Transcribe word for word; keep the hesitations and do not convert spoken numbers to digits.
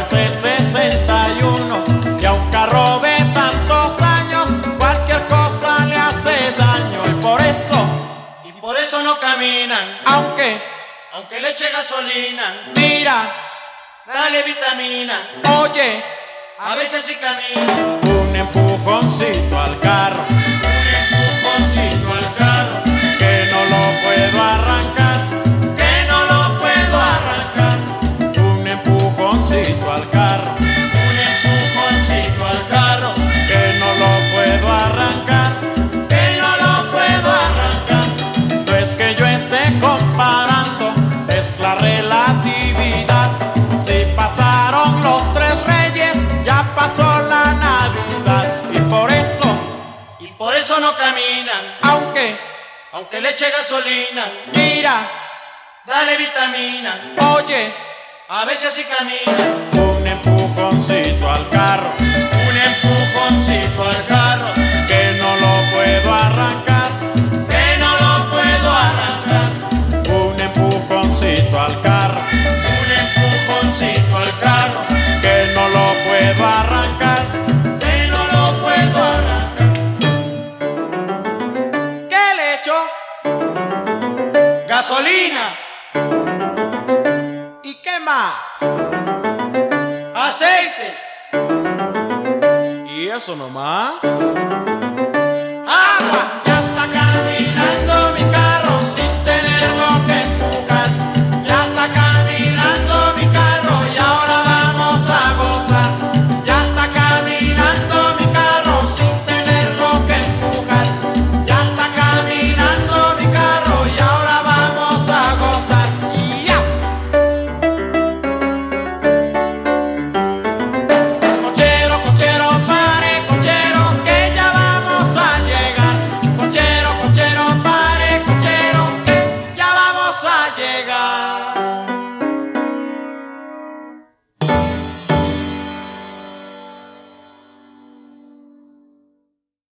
hace sesenta y uno, y a un carro de tantos años cualquier cosa le hace daño, y por eso, y por eso no caminan, aunque, aunque le eche gasolina. mira, Dale vitamina, oye, a veces sí camina. un empujoncito al carro, Un empujoncito al carro, que no lo puedo arrancar, que no lo puedo arrancar. un empujoncito al carro, Un empujoncito al carro, que no lo puedo arrancar, que no lo puedo arrancar. no es que yo esté comparando, es la relatividad. Si pasaron los tres reyes, ya pasó la Navidad, y por eso, Y por eso no caminan, aunque, aunque le eche gasolina. mira, Dale vitamina, oye, a veces sí camina. un empujoncito al carro, Un empujoncito al carro, que no lo puedo arrancar, que no lo puedo arrancar. un empujoncito al carro, Un empujoncito al carro, que no lo puedo arrancar, que no lo puedo arrancar. ¿qué le echo? Gasolina, ¿Y qué más? aceite. ¿Y eso nomás?